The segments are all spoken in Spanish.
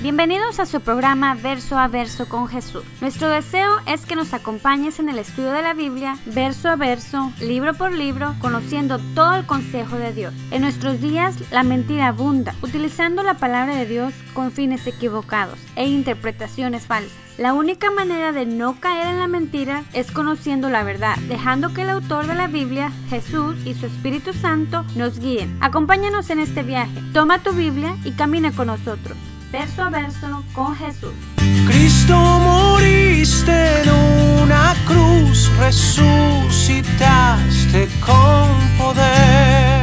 Bienvenidos a su programa Verso a Verso con Jesús. Nuestro deseo es que nos acompañes en el estudio de la Biblia, verso a verso, libro por libro, conociendo todo el consejo de Dios. En nuestros días, la mentira abunda, utilizando la palabra de Dios con fines equivocados e interpretaciones falsas. La única manera de no caer en la mentira es conociendo la verdad, dejando que el autor de la Biblia, Jesús y su Espíritu Santo nos guíen. Acompáñanos en este viaje. Toma tu Biblia y camina con nosotros. Verso a verso con Jesús. Cristo, moriste en una cruz, resucitaste con poder.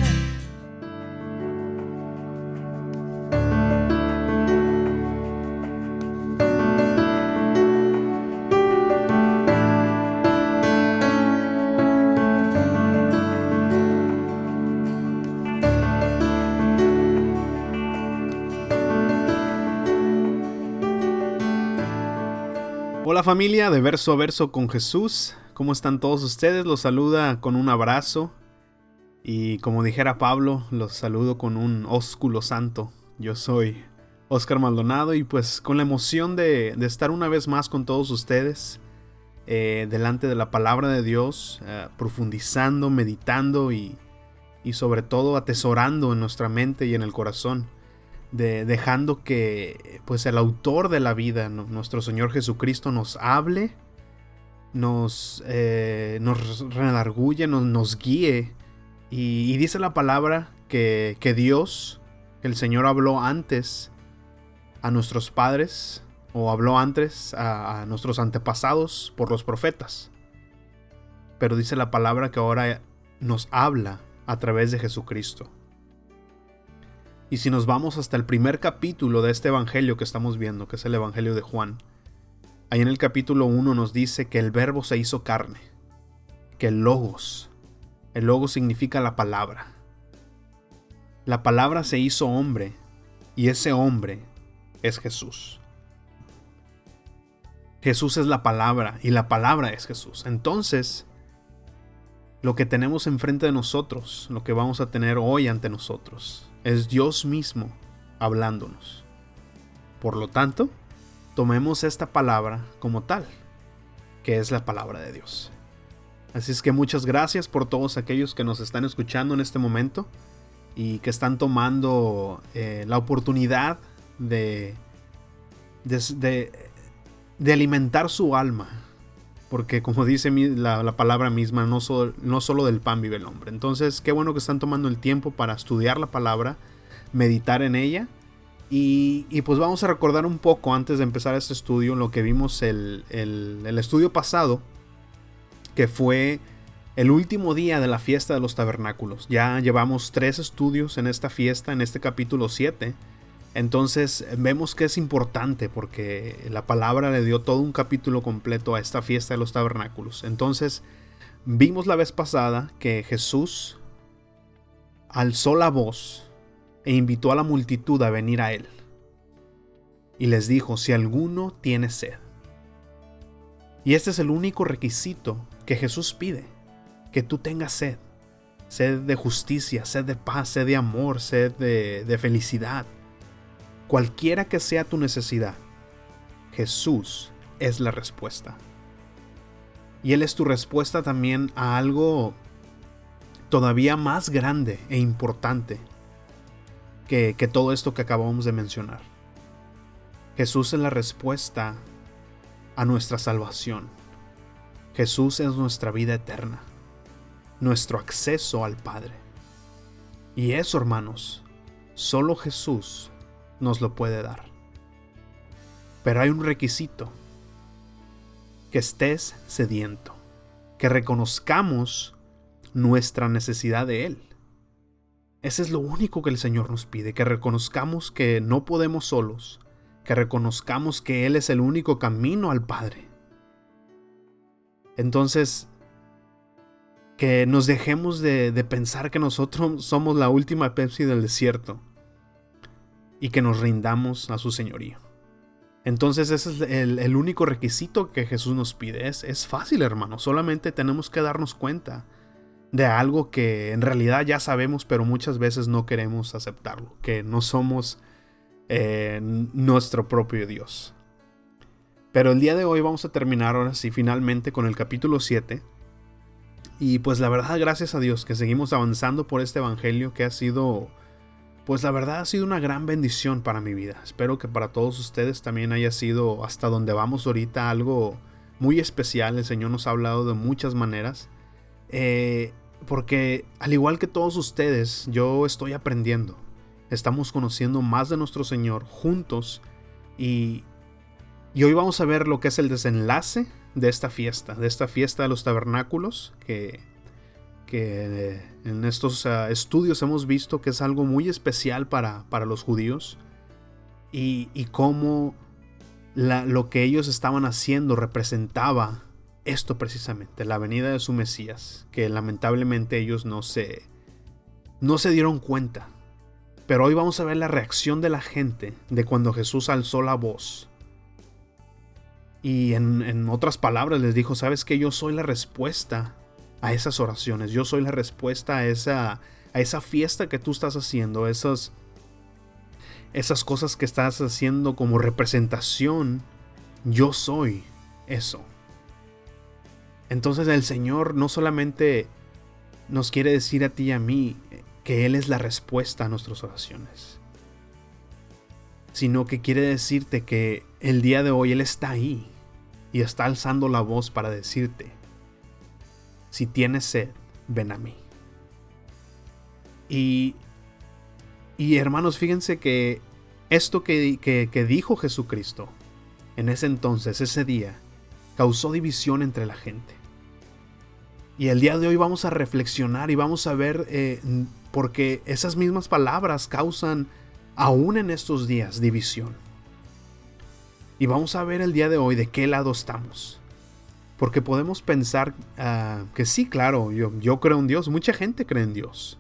Hola familia de Verso a Verso con Jesús, ¿cómo están todos ustedes? Los saluda con un abrazo y como dijera Pablo, los saludo con un ósculo santo. Yo soy Oscar Maldonado y pues con la emoción de estar una vez más con todos ustedes delante de la palabra de Dios, profundizando, meditando y sobre todo atesorando en nuestra mente y en el corazón. Dejando que pues el autor de la vida, nuestro Señor Jesucristo, nos hable, nos redarguye, nos guíe. Y dice la palabra que Dios, que el Señor habló antes a nuestros padres, o habló antes a nuestros antepasados por los profetas. Pero dice la palabra que ahora nos habla a través de Jesucristo. Y si nos vamos hasta el primer capítulo de este evangelio que estamos viendo, que es el evangelio de Juan, ahí en el capítulo 1 nos dice que el verbo se hizo carne, que el logos significa la palabra se hizo hombre, y ese hombre es Jesús. Jesús es la palabra, y la palabra es Jesús. Entonces, lo que tenemos enfrente de nosotros, lo que vamos a tener hoy ante nosotros, es Dios mismo hablándonos. Por lo tanto, tomemos esta palabra como tal, que es la palabra de Dios. Así es que muchas gracias por todos aquellos que nos están escuchando en este momento y que están tomando la oportunidad de alimentar su alma. Porque como dice la palabra misma, no solo del pan vive el hombre. Entonces, qué bueno que están tomando el tiempo para estudiar la palabra, meditar en ella. Y pues vamos a recordar un poco antes de empezar este estudio lo que vimos el estudio pasado, que fue el último día de la fiesta de los tabernáculos. Ya llevamos 3 estudios en esta fiesta, en este capítulo 7. Entonces vemos que es importante porque la palabra le dio todo un capítulo completo a esta fiesta de los tabernáculos. Entonces vimos la vez pasada que Jesús alzó la voz e invitó a la multitud a venir a él. Y les dijo, si alguno tiene sed. Y este es el único requisito que Jesús pide, que tú tengas sed. Sed de justicia, sed de paz, sed de amor, sed de felicidad. Cualquiera que sea tu necesidad, Jesús es la respuesta. Y Él es tu respuesta también a algo todavía más grande e importante que todo esto que acabamos de mencionar. Jesús es la respuesta a nuestra salvación. Jesús es nuestra vida eterna, nuestro acceso al Padre. Y eso, hermanos, solo Jesús nos lo puede dar. Pero hay un requisito: que estés sediento, que reconozcamos nuestra necesidad de Él. Ese es lo único que el Señor nos pide, que reconozcamos que no podemos solos, que reconozcamos que Él es el único camino al Padre. Entonces, que nos dejemos de pensar que nosotros somos la última Pepsi del desierto y que nos rindamos a su señorío. Entonces ese es el único requisito que Jesús nos pide. Es fácil, hermano. Solamente tenemos que darnos cuenta de algo que en realidad ya sabemos, pero muchas veces no queremos aceptarlo. Que no somos nuestro propio Dios. Pero el día de hoy vamos a terminar ahora sí finalmente con el capítulo 7. Y pues la verdad, gracias a Dios que seguimos avanzando por este evangelio que ha sido, pues la verdad ha sido una gran bendición para mi vida. Espero que para todos ustedes también haya sido hasta donde vamos ahorita algo muy especial. El Señor nos ha hablado de muchas maneras. Porque al igual que todos ustedes, yo estoy aprendiendo. Estamos conociendo más de nuestro Señor juntos. Y hoy vamos a ver lo que es el desenlace de esta fiesta de los tabernáculos, que en estos estudios hemos visto que es algo muy especial para los judíos. Y cómo lo que ellos estaban haciendo representaba esto precisamente, la venida de su Mesías, que lamentablemente ellos no se dieron cuenta. Pero hoy vamos a ver la reacción de la gente de cuando Jesús alzó la voz. Y en otras palabras les dijo, ¿sabes qué? Yo soy la respuesta a esas oraciones. Yo soy la respuesta a esa fiesta que tú estás haciendo. Esas cosas que estás haciendo como representación. Yo soy eso. Entonces el Señor no solamente nos quiere decir a ti y a mí que Él es la respuesta a nuestras oraciones, sino que quiere decirte que el día de hoy Él está ahí y está alzando la voz para decirte, si tienes sed, ven a mí. Y hermanos, fíjense que esto que dijo Jesucristo en ese entonces, ese día, causó división entre la gente. Y el día de hoy vamos a reflexionar y vamos a ver porque esas mismas palabras causan aún en estos días división. Y vamos a ver el día de hoy de qué lado estamos. Porque podemos pensar que sí, claro, yo creo en Dios. Mucha gente cree en Dios.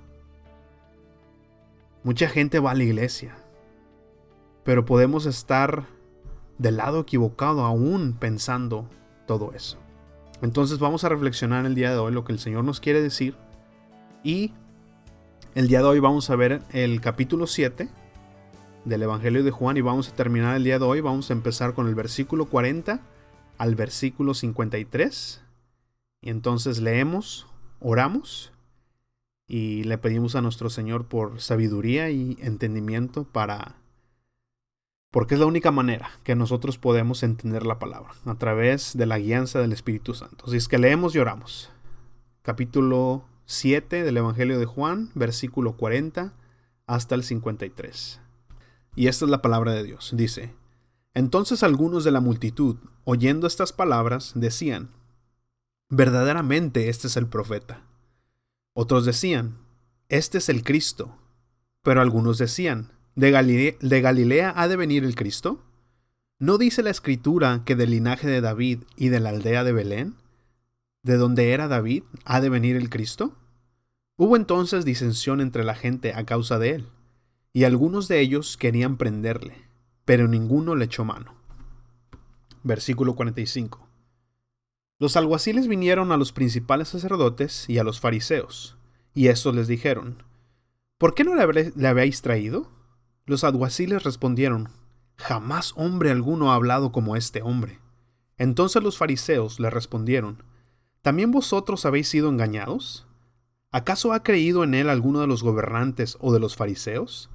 Mucha gente va a la iglesia. Pero podemos estar del lado equivocado aún pensando todo eso. Entonces vamos a reflexionar el día de hoy lo que el Señor nos quiere decir. Y el día de hoy vamos a ver el capítulo 7 del Evangelio de Juan. Y vamos a terminar el día de hoy. Vamos a empezar con el versículo 40 al versículo 53. Y entonces leemos, oramos y le pedimos a nuestro Señor por sabiduría y entendimiento porque es la única manera que nosotros podemos entender la palabra, a través de la guianza del Espíritu Santo. Así es que leemos y oramos. Capítulo 7 del Evangelio de Juan, versículo 40 hasta el 53. Y esta es la palabra de Dios. Dice, entonces algunos de la multitud, oyendo estas palabras, decían, verdaderamente este es el profeta. Otros decían, este es el Cristo. Pero algunos decían, ¿De Galilea ha de venir el Cristo? ¿No dice la Escritura que del linaje de David y de la aldea de Belén, de donde era David, ha de venir el Cristo? Hubo entonces disensión entre la gente a causa de él, y algunos de ellos querían prenderle, pero ninguno le echó mano. Versículo 45. Los alguaciles vinieron a los principales sacerdotes y a los fariseos, y estos les dijeron, ¿por qué no le habéis traído? Los alguaciles respondieron, jamás hombre alguno ha hablado como este hombre. Entonces los fariseos le respondieron, ¿también vosotros habéis sido engañados? ¿Acaso ha creído en él alguno de los gobernantes o de los fariseos?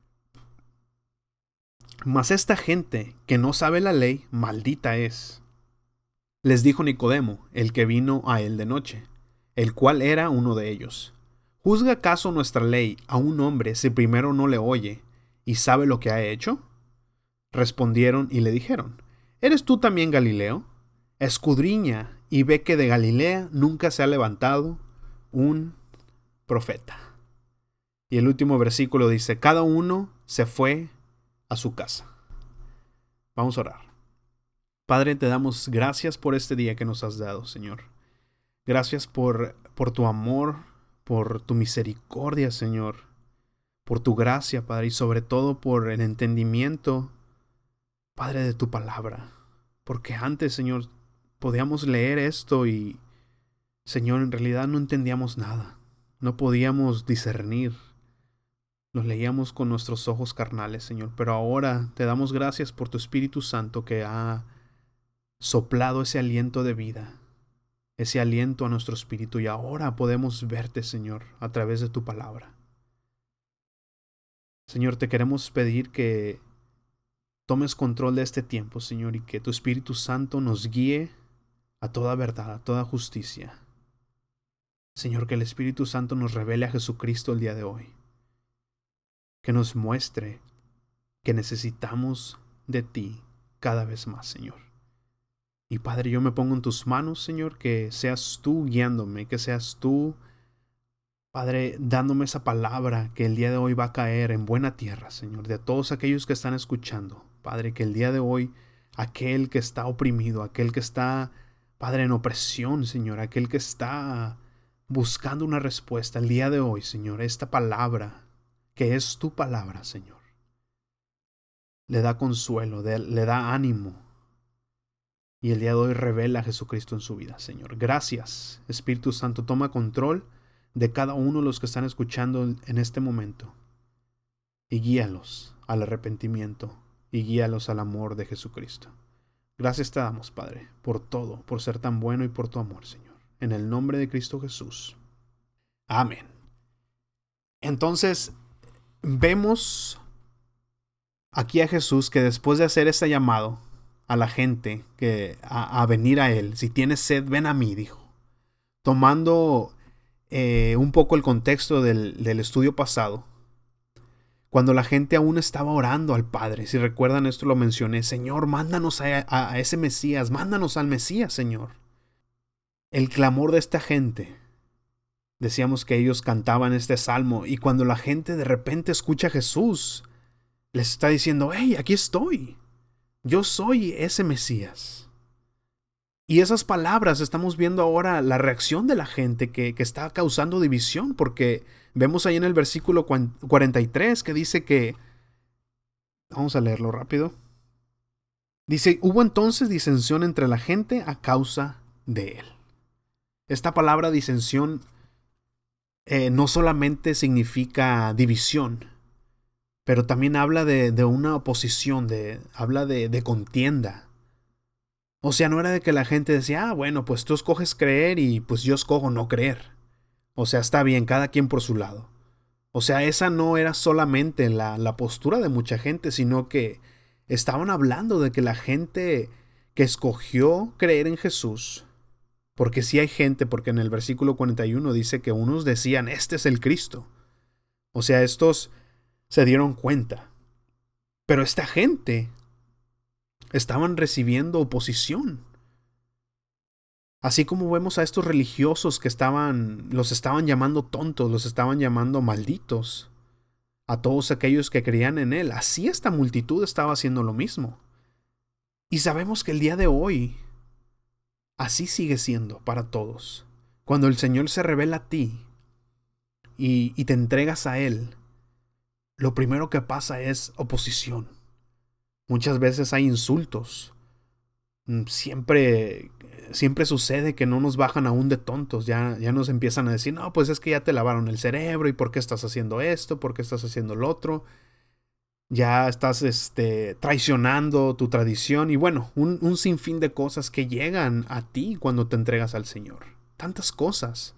Mas esta gente que no sabe la ley, maldita es. Les dijo Nicodemo, el que vino a él de noche, el cual era uno de ellos. ¿Juzga acaso nuestra ley a un hombre si primero no le oye y sabe lo que ha hecho? Respondieron y le dijeron, ¿eres tú también Galileo? Escudriña y ve que de Galilea nunca se ha levantado un profeta. Y el último versículo dice, cada uno se fue a su casa. Vamos a orar. Padre, te damos gracias por este día que nos has dado, Señor. Gracias por tu amor, por tu misericordia, Señor, por tu gracia, Padre, y sobre todo por el entendimiento, Padre, de tu palabra. Porque antes, Señor, podíamos leer esto y, Señor, en realidad no entendíamos nada. No podíamos discernir. Los leíamos con nuestros ojos carnales, Señor, pero ahora te damos gracias por tu Espíritu Santo que ha soplado ese aliento de vida, ese aliento a nuestro espíritu, y ahora podemos verte, Señor, a través de tu palabra. Señor, te queremos pedir que tomes control de este tiempo, Señor, y que tu Espíritu Santo nos guíe a toda verdad, a toda justicia. Señor, que el Espíritu Santo nos revele a Jesucristo el día de hoy. Que nos muestre que necesitamos de ti cada vez más, Señor. Y Padre, yo me pongo en tus manos, Señor, que seas tú guiándome, que seas tú, Padre, dándome esa palabra que el día de hoy va a caer en buena tierra, Señor, de todos aquellos que están escuchando. Padre, que el día de hoy aquel que está oprimido, aquel que está, Padre, en opresión, Señor, aquel que está buscando una respuesta, el día de hoy, Señor, esta palabra, que es tu palabra, Señor, le da consuelo, le da ánimo, y el día de hoy revela a Jesucristo en su vida, Señor. Gracias, Espíritu Santo, toma control de cada uno de los que están escuchando en este momento, y guíalos al arrepentimiento, y guíalos al amor de Jesucristo. Gracias te damos, Padre, por todo, por ser tan bueno y por tu amor, Señor. En el nombre de Cristo Jesús. Amén. Entonces, vemos aquí a Jesús que después de hacer este llamado a la gente a venir a Él, si tienes sed, ven a mí, dijo. Tomando un poco el contexto del estudio pasado, cuando la gente aún estaba orando al Padre, si recuerdan esto lo mencioné, Señor, mándanos a ese Mesías, mándanos al Mesías, Señor. El clamor de esta gente, decíamos que ellos cantaban este salmo, y cuando la gente de repente escucha a Jesús, les está diciendo, hey, aquí estoy, yo soy ese Mesías. Y esas palabras, estamos viendo ahora la reacción de la gente que está causando división, porque vemos ahí en el versículo 43 que dice que, vamos a leerlo rápido, dice, hubo entonces disensión entre la gente a causa de él. Esta palabra disensión no solamente significa división, pero también habla de una oposición, habla de contienda. O sea, no era de que la gente decía, bueno, pues tú escoges creer y pues yo escojo no creer. O sea, está bien, cada quien por su lado. O sea, esa no era solamente la postura de mucha gente, sino que estaban hablando de que la gente que escogió creer en Jesús, porque sí hay gente, porque en el versículo 41 dice que unos decían, este es el Cristo. O sea, estos se dieron cuenta. Pero esta gente estaban recibiendo oposición. Así como vemos a estos religiosos que los estaban llamando tontos, los estaban llamando malditos, a todos aquellos que creían en él, así esta multitud estaba haciendo lo mismo. Y sabemos que el día de hoy, así sigue siendo para todos. Cuando el Señor se revela a ti y te entregas a Él, lo primero que pasa es oposición. Muchas veces hay insultos. Siempre sucede que no nos bajan aún de tontos. Ya nos empiezan a decir, no, pues es que ya te lavaron el cerebro. ¿Y por qué estás haciendo esto? ¿Por qué estás haciendo lo otro? Ya estás traicionando tu tradición. Y bueno, un sinfín de cosas que llegan a ti cuando te entregas al Señor. Tantas cosas.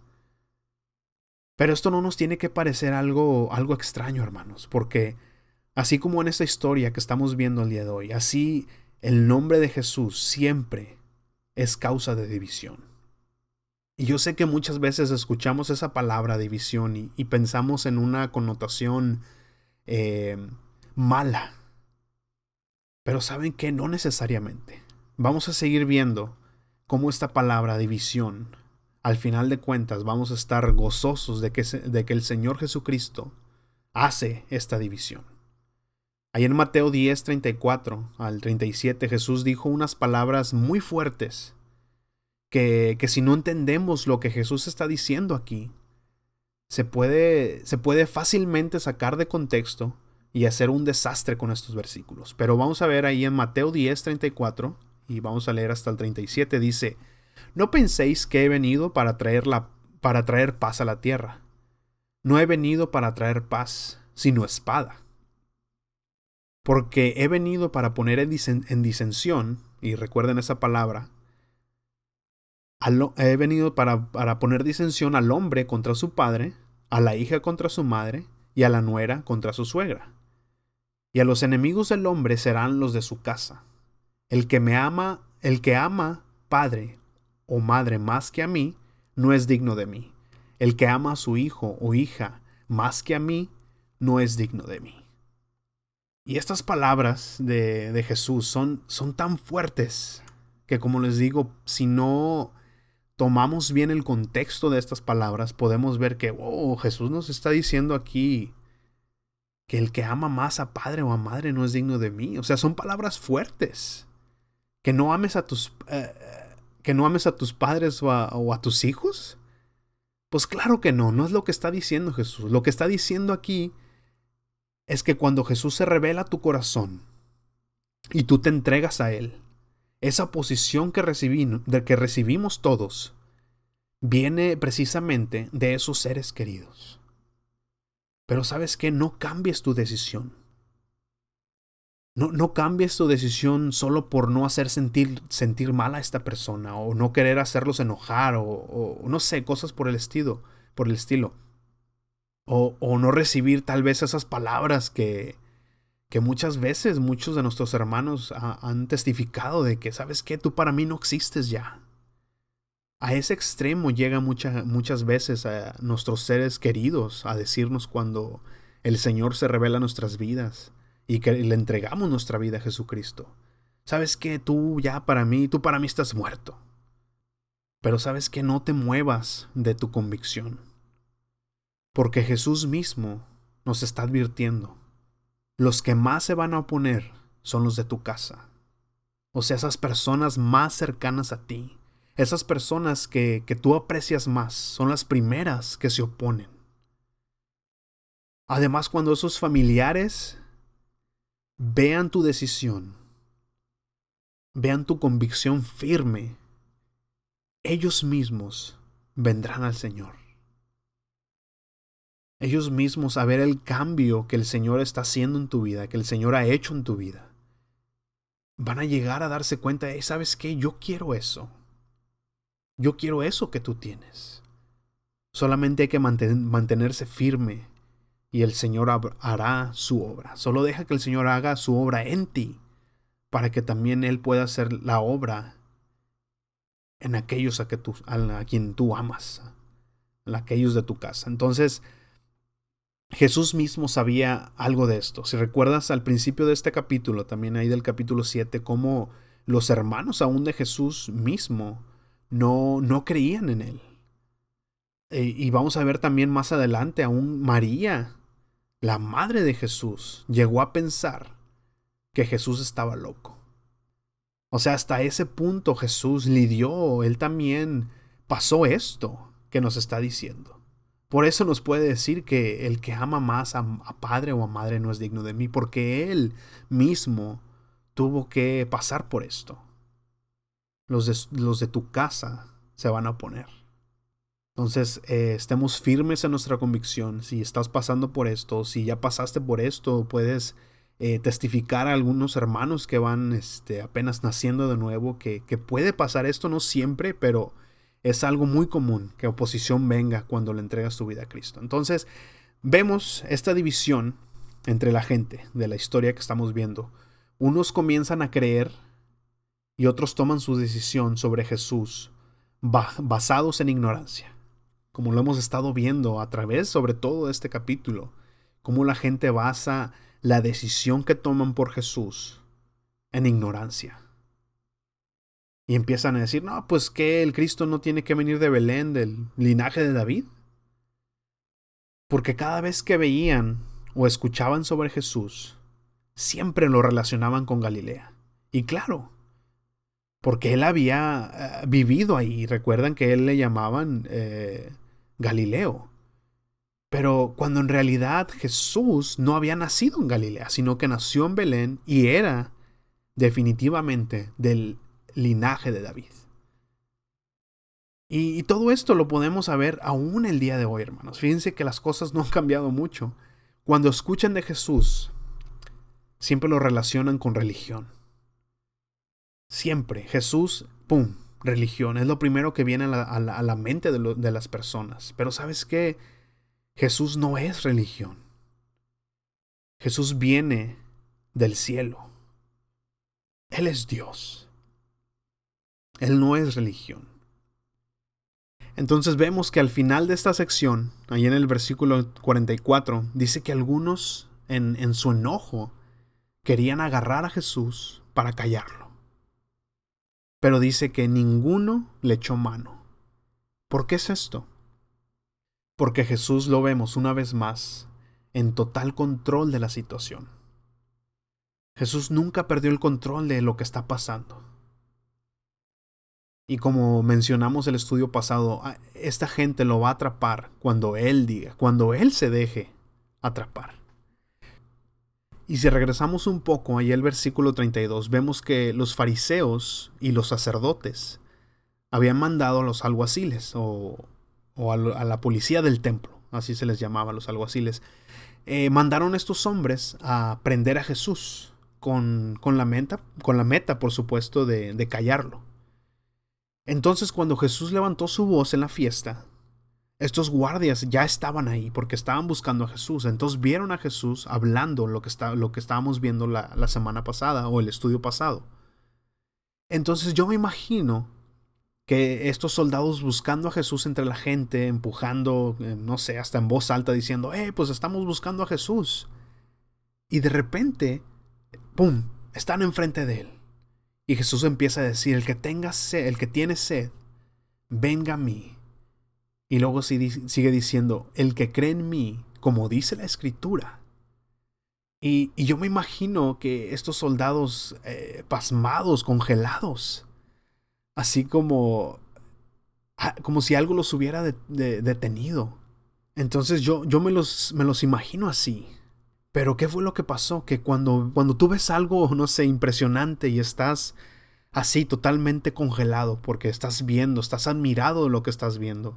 Pero esto no nos tiene que parecer algo extraño, hermanos. Porque así como en esta historia que estamos viendo el día de hoy, así el nombre de Jesús siempre es causa de división. Y yo sé que muchas veces escuchamos esa palabra división y pensamos en una connotación mala. Pero ¿saben qué? No necesariamente. Vamos a seguir viendo cómo esta palabra división, al final de cuentas, vamos a estar gozosos de que el Señor Jesucristo hace esta división. Ahí en Mateo 10, 34 al 37, Jesús dijo unas palabras muy fuertes que si no entendemos lo que Jesús está diciendo aquí, se puede fácilmente sacar de contexto y hacer un desastre con estos versículos. Pero vamos a ver ahí en Mateo 10, 34 y vamos a leer hasta el 37, dice, no penséis que he venido para traer paz a la tierra. No he venido para traer paz, sino espada. Porque he venido para poner en disensión, y recuerden esa palabra, he venido para poner disensión al hombre contra su padre, a la hija contra su madre, y a la nuera contra su suegra. Y a los enemigos del hombre serán los de su casa. El que ama padre o madre más que a mí, no es digno de mí. El que ama a su hijo o hija más que a mí, no es digno de mí. Y estas palabras de Jesús son tan fuertes que, como les digo, si no tomamos bien el contexto de estas palabras, podemos ver que Jesús nos está diciendo aquí que el que ama más a padre o a madre no es digno de mí. O sea, son palabras fuertes. Que no ames a tus padres o a tus hijos. Pues claro que no es lo que está diciendo Jesús. Lo que está diciendo aquí es que cuando Jesús se revela a tu corazón y tú te entregas a Él, esa posición que recibimos todos viene precisamente de esos seres queridos. Pero ¿sabes qué? No cambies tu decisión. No cambies tu decisión solo por no hacer sentir mal a esta persona, o no querer hacerlos enojar, o no sé, cosas por el estilo. O no recibir tal vez esas palabras que muchas veces muchos de nuestros hermanos han testificado de que, ¿sabes qué? Tú para mí no existes ya. A ese extremo llega muchas veces a nuestros seres queridos a decirnos cuando el Señor se revela en nuestras vidas y que le entregamos nuestra vida a Jesucristo. ¿Sabes qué? Tú para mí estás muerto. Pero ¿sabes qué? No te muevas de tu convicción. Porque Jesús mismo nos está advirtiendo. Los que más se van a oponer son los de tu casa. O sea, esas personas más cercanas a ti. Esas personas que tú aprecias más son las primeras que se oponen. Además, cuando esos familiares vean tu decisión, vean tu convicción firme, ellos mismos vendrán al Señor. Ellos mismos a ver el cambio que el Señor está haciendo en tu vida, que el Señor ha hecho en tu vida. Van a llegar a darse cuenta de, ¿sabes qué? Yo quiero eso. Yo quiero eso que tú tienes. Solamente hay que mantenerse firme y el Señor hará su obra. Solo deja que el Señor haga su obra en ti para que también Él pueda hacer la obra en aquellos a quien tú amas, en aquellos de tu casa. Entonces, Jesús mismo sabía algo de esto. Si recuerdas al principio de este capítulo, también ahí del capítulo 7, cómo los hermanos aún de Jesús mismo no creían en Él. Y vamos a ver también más adelante, aún María, la madre de Jesús, llegó a pensar que Jesús estaba loco. O sea, hasta ese punto Jesús lidió, Él también pasó esto que nos está diciendo. Por eso nos puede decir que el que ama más a padre o a madre no es digno de mí, porque Él mismo tuvo que pasar por esto. Los de tu casa se van a oponer. Entonces, estemos firmes en nuestra convicción. Si estás pasando por esto, si ya pasaste por esto, puedes testificar a algunos hermanos que van apenas naciendo de nuevo, que puede pasar esto, no siempre, pero es algo muy común que oposición venga cuando le entregas tu vida a Cristo. Entonces, vemos esta división entre la gente de la historia que estamos viendo. Unos comienzan a creer y otros toman su decisión sobre Jesús basados en ignorancia. Como lo hemos estado viendo a través, sobre todo, de este capítulo, cómo la gente basa la decisión que toman por Jesús en ignorancia. Y empiezan a decir, no, pues que el Cristo no tiene que venir de Belén, del linaje de David. Porque cada vez que veían o escuchaban sobre Jesús, siempre lo relacionaban con Galilea. Y claro, porque él había vivido ahí. Recuerdan que él le llamaban Galileo. Pero cuando en realidad Jesús no había nacido en Galilea, sino que nació en Belén y era definitivamente del linaje de David. Y todo esto lo podemos saber aún el día de hoy, hermanos. Fíjense que las cosas no han cambiado mucho. Cuando escuchan de Jesús, siempre lo relacionan con religión. Siempre. Jesús, ¡pum!, religión. Es lo primero que viene a la mente de las personas. Pero ¿sabes qué? Jesús no es religión. Jesús viene del cielo. Él es Dios. Él no es religión. Entonces vemos que al final de esta sección, ahí en el versículo 44, dice que algunos en su enojo querían agarrar a Jesús para callarlo. Pero dice que ninguno le echó mano. ¿Por qué es esto? Porque Jesús, lo vemos una vez más, en total control de la situación. Jesús nunca perdió el control de lo que está pasando. Y como mencionamos el estudio pasado, esta gente lo va a atrapar cuando Él diga, cuando Él se deje atrapar. Y si regresamos un poco ahí al versículo 32, vemos que los fariseos y los sacerdotes habían mandado a los alguaciles o a la policía del templo, así se les llamaba a los alguaciles. Mandaron a estos hombres a prender a Jesús con la meta, por supuesto, de callarlo. Entonces, cuando Jesús levantó su voz en la fiesta, estos guardias ya estaban ahí porque estaban buscando a Jesús. Entonces vieron a Jesús hablando lo que estábamos viendo la semana pasada o el estudio pasado. Entonces yo me imagino que estos soldados buscando a Jesús entre la gente, empujando, no sé, hasta en voz alta diciendo, pues estamos buscando a Jesús. Y de repente, ¡pum!, están enfrente de Él. Y Jesús empieza a decir, el que tenga sed, el que tiene sed, venga a mí. Y luego sigue diciendo, el que cree en mí, como dice la Escritura. Y yo me imagino que estos soldados pasmados, congelados, así como si algo los hubiera detenido. Entonces yo me los imagino así. Pero ¿qué fue lo que pasó? Que cuando tú ves algo, no sé, impresionante y estás así totalmente congelado porque estás admirado de lo que estás viendo.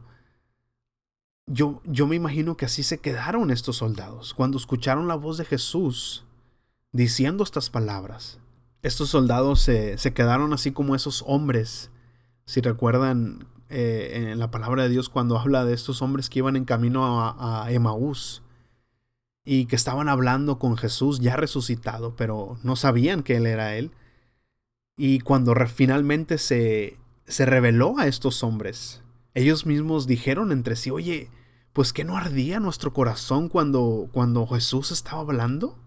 Yo me imagino que así se quedaron estos soldados cuando escucharon la voz de Jesús diciendo estas palabras. Estos soldados se quedaron así como esos hombres. Si recuerdan en la palabra de Dios cuando habla de estos hombres que iban en camino a Emaús y que estaban hablando con Jesús ya resucitado, pero no sabían que Él era Él. Y cuando finalmente se reveló a estos hombres, ellos mismos dijeron entre sí, oye, pues ¿qué no ardía nuestro corazón cuando Jesús estaba hablando?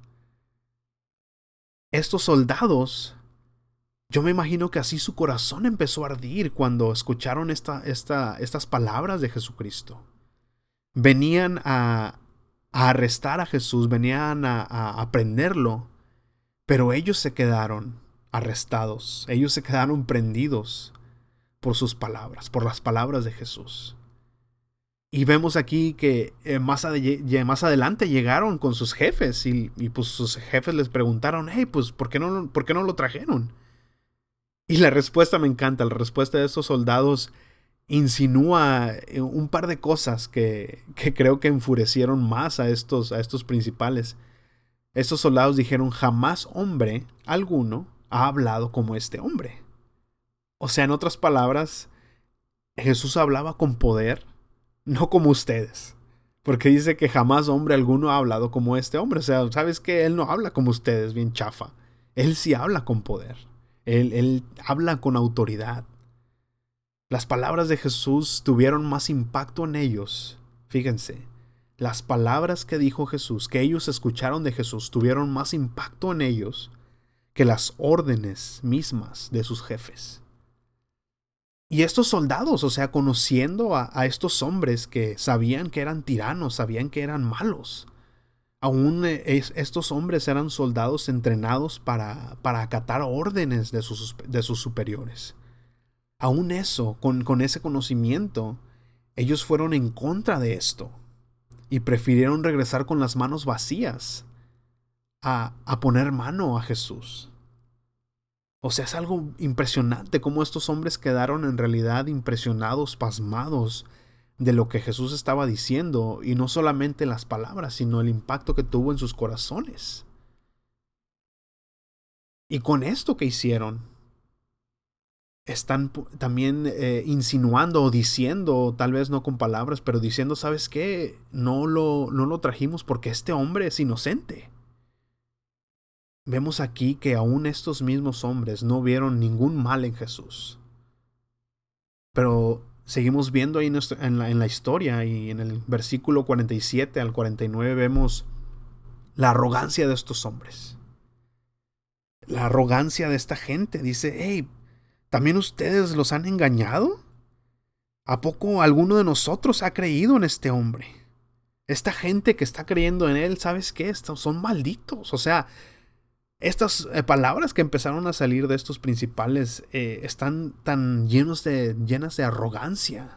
Estos soldados, yo me imagino que así su corazón empezó a ardir cuando escucharon estas palabras de Jesucristo. Venían a arrestar a Jesús, venían a prenderlo, pero ellos se quedaron arrestados, ellos se quedaron prendidos por sus palabras, por las palabras de Jesús. Y vemos aquí que más adelante llegaron con sus jefes y pues sus jefes les preguntaron, pues ¿por qué no lo trajeron? Y la respuesta me encanta, la respuesta de estos soldados insinúa un par de cosas que creo que enfurecieron más a estos principales. Estos soldados dijeron, jamás hombre alguno ha hablado como este hombre. O sea, en otras palabras, Jesús hablaba con poder, no como ustedes. Porque dice que jamás hombre alguno ha hablado como este hombre. O sea, ¿sabes qué? Él no habla como ustedes, bien chafa. Él sí habla con poder. Él habla con autoridad. Las palabras de Jesús tuvieron más impacto en ellos. Fíjense, las palabras que dijo Jesús, que ellos escucharon de Jesús, tuvieron más impacto en ellos que las órdenes mismas de sus jefes. Y estos soldados, o sea, conociendo a estos hombres que sabían que eran tiranos, sabían que eran malos, aún estos hombres eran soldados entrenados para acatar órdenes de sus superiores. Aún eso, con ese conocimiento, ellos fueron en contra de esto y prefirieron regresar con las manos vacías a poner mano a Jesús. O sea, es algo impresionante cómo estos hombres quedaron en realidad impresionados, pasmados, de lo que Jesús estaba diciendo, y no solamente las palabras, sino el impacto que tuvo en sus corazones. Y con esto que hicieron, están también insinuando o diciendo, tal vez no con palabras, pero diciendo, ¿sabes qué? No lo trajimos porque este hombre es inocente. Vemos aquí que aún estos mismos hombres no vieron ningún mal en Jesús. Pero seguimos viendo ahí en la historia, y en el versículo 47 al 49 vemos la arrogancia de estos hombres. La arrogancia de esta gente. Dice, hey, ¿también ustedes los han engañado? ¿A poco alguno de nosotros ha creído en este hombre? Esta gente que está creyendo en él, ¿sabes qué? Estos son malditos. O sea, estas palabras que empezaron a salir de estos principales están tan llenas de arrogancia.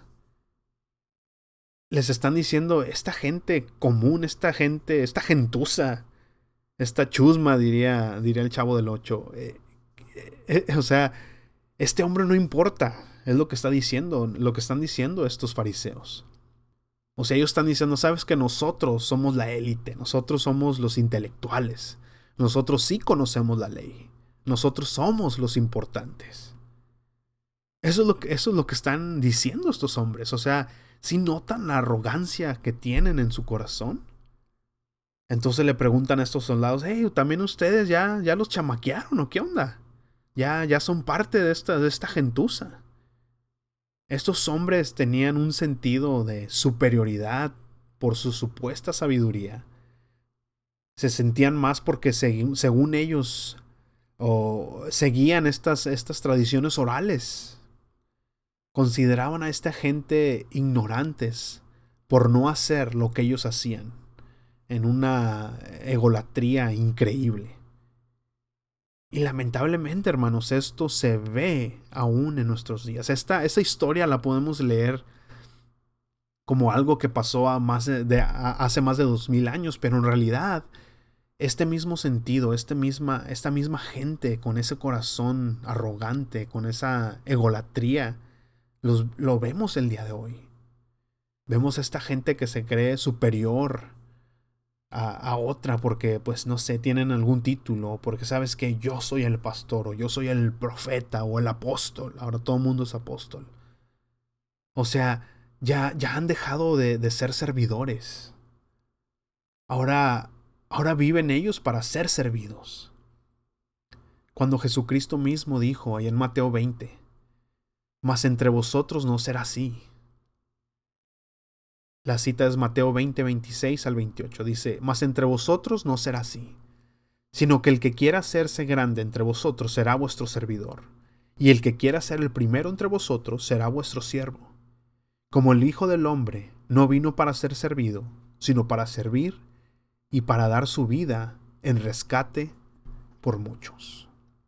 Les están diciendo, esta gente común, esta gentuza, esta chusma, diría el Chavo del 8. O sea, este hombre no importa, es lo que están diciendo estos fariseos. O sea, ellos están diciendo, sabes que nosotros somos la élite, nosotros somos los intelectuales, nosotros sí conocemos la ley, nosotros somos los importantes. Eso es lo que están diciendo estos hombres. O sea, ¿sí notan la arrogancia que tienen en su corazón? Entonces le preguntan a estos soldados, hey, ¿también ustedes ya los chamaquearon o qué onda? Ya son parte de esta gentuza. Estos hombres tenían un sentido de superioridad por su supuesta sabiduría. Se sentían más porque según ellos seguían estas tradiciones orales. Consideraban a esta gente ignorantes por no hacer lo que ellos hacían, en una egolatría increíble. Y lamentablemente, hermanos, esto se ve aún en nuestros días. Esta historia la podemos leer como algo que pasó hace más de 2000 años, pero en realidad este mismo sentido, esta misma gente con ese corazón arrogante, con esa egolatría, lo vemos el día de hoy. Vemos a esta gente que se cree superior a otra porque, pues no sé, tienen algún título, porque sabes que yo soy el pastor, o yo soy el profeta, o el apóstol. Ahora todo el mundo es apóstol. O sea, ya han dejado de ser servidores. Ahora viven ellos para ser servidos. Cuando Jesucristo mismo dijo ahí en Mateo 20, mas entre vosotros no será así. La cita es Mateo 20, 26 al 28. Dice, mas entre vosotros no será así, sino que el que quiera hacerse grande entre vosotros será vuestro servidor, y el que quiera ser el primero entre vosotros será vuestro siervo. Como el Hijo del Hombre no vino para ser servido, sino para servir y para dar su vida en rescate por muchos.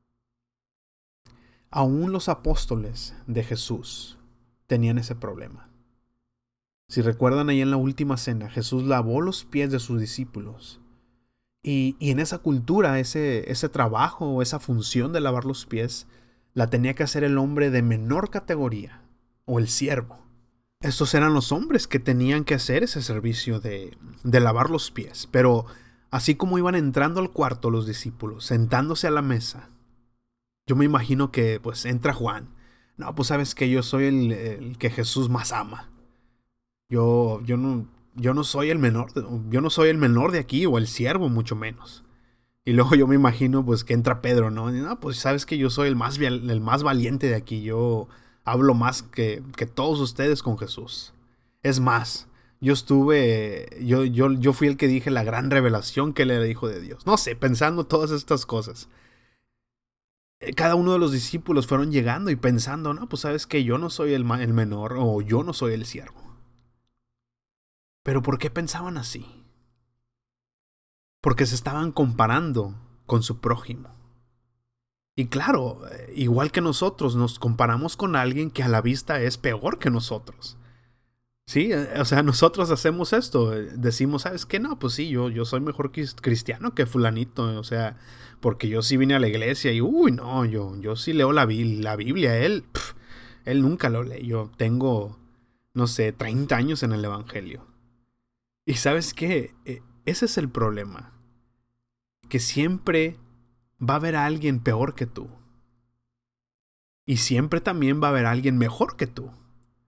Aún los apóstoles de Jesús tenían ese problema. Si recuerdan, ahí en la última cena, Jesús lavó los pies de sus discípulos. Y en esa cultura, ese trabajo o esa función de lavar los pies, la tenía que hacer el hombre de menor categoría, o el siervo. Estos eran los hombres que tenían que hacer ese servicio de lavar los pies. Pero así como iban entrando al cuarto los discípulos, sentándose a la mesa, yo me imagino que pues entra Juan. No, pues sabes que yo soy el que Jesús más ama. Yo no soy el menor, yo no soy el menor de aquí, o el siervo, mucho menos. Y luego yo me imagino pues que entra Pedro, ¿no? Y, no, pues sabes que yo soy el más valiente de aquí. Yo hablo más que todos ustedes con Jesús. Es más, yo fui el que dije la gran revelación que él era hijo de Dios. No sé, pensando todas estas cosas. Cada uno de los discípulos fueron llegando y pensando, no, pues sabes que yo no soy el menor, o yo no soy el siervo. ¿Pero por qué pensaban así? Porque se estaban comparando con su prójimo. Y claro, igual que nosotros, nos comparamos con alguien que a la vista es peor que nosotros. Sí, o sea, nosotros hacemos esto. Decimos, ¿sabes qué? No, pues sí, yo soy mejor cristiano que fulanito. O sea, porque yo sí vine a la iglesia y, no, yo sí leo la Biblia. Él nunca lo lee. Yo tengo no sé, 30 años en el evangelio. Y ¿sabes qué? Ese es el problema. Que siempre va a haber alguien peor que tú. Y siempre también va a haber alguien mejor que tú.